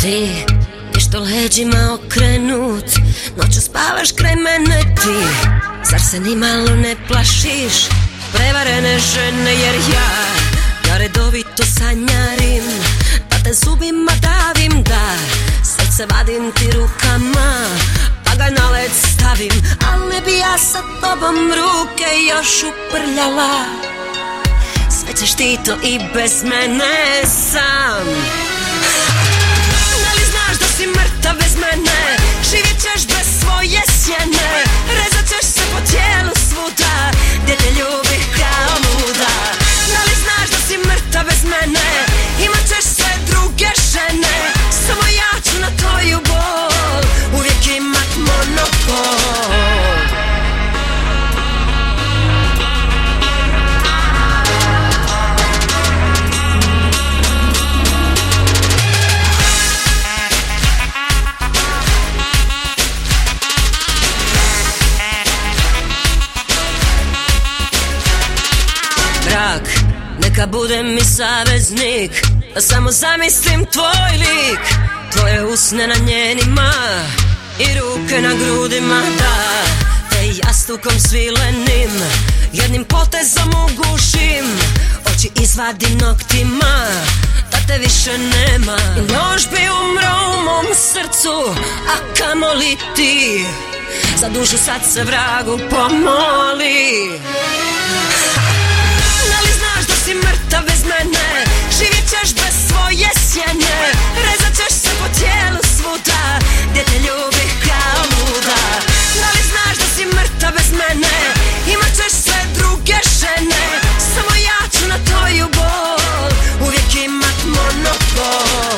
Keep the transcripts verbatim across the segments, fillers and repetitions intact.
Ti, što leđima okrenut, noću spavaš kraj mene ti. Zar se ni malo ne plašiš prevarene žene, jer ja Ja redovito sanjarim, pa te zubima davim, da srce vadim ti rukama, pa ga na led stavim. Al ne bi ja sa tobom ruke još uprljala, sve ćeš ti to i bez mene sam. Da li znaš da si mrtav bez mene, živjet ćeš bez svoje sjene, rezat ćeš se po tijelu svuda, gdje te ljubih kao muda. Da li znaš da si mrtav bez mene, imat ćeš sve druge žene, samo ja ću na tvoju bol uvijek imat monopol. Brak, neka bude mi saveznik, da samo zamislim tvoj lik, tvoje usne na njenima i ruke na grudima, da te jastukom svilenim jednim potezom ugušim, oči izvadim noktima, da te više nema. I nož bi umro u mom srcu, a kamoli ti, za dušu sad se vragu pomoli. Da li znaš da si mrtav bez mene, živjet ćeš bez svoje sjene, rezat ćeš se po tijelu svuda, gdje te ljubih kao muda. Da li znaš da si mrtav bez mene, imat ćeš sve druge žene, samo ja ću na tvoju bol uvijek imat monopol.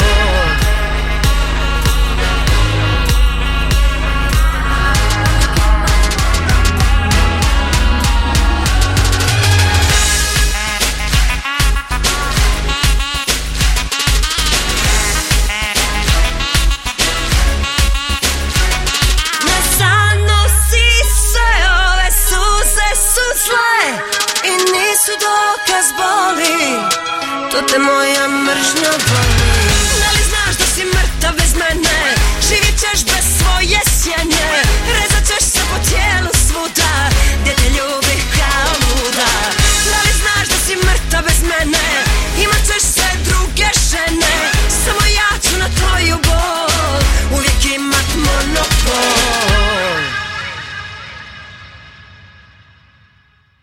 Dokaz boli, to te moja mržnja boli. Da li znaš da si mrtav bez mene,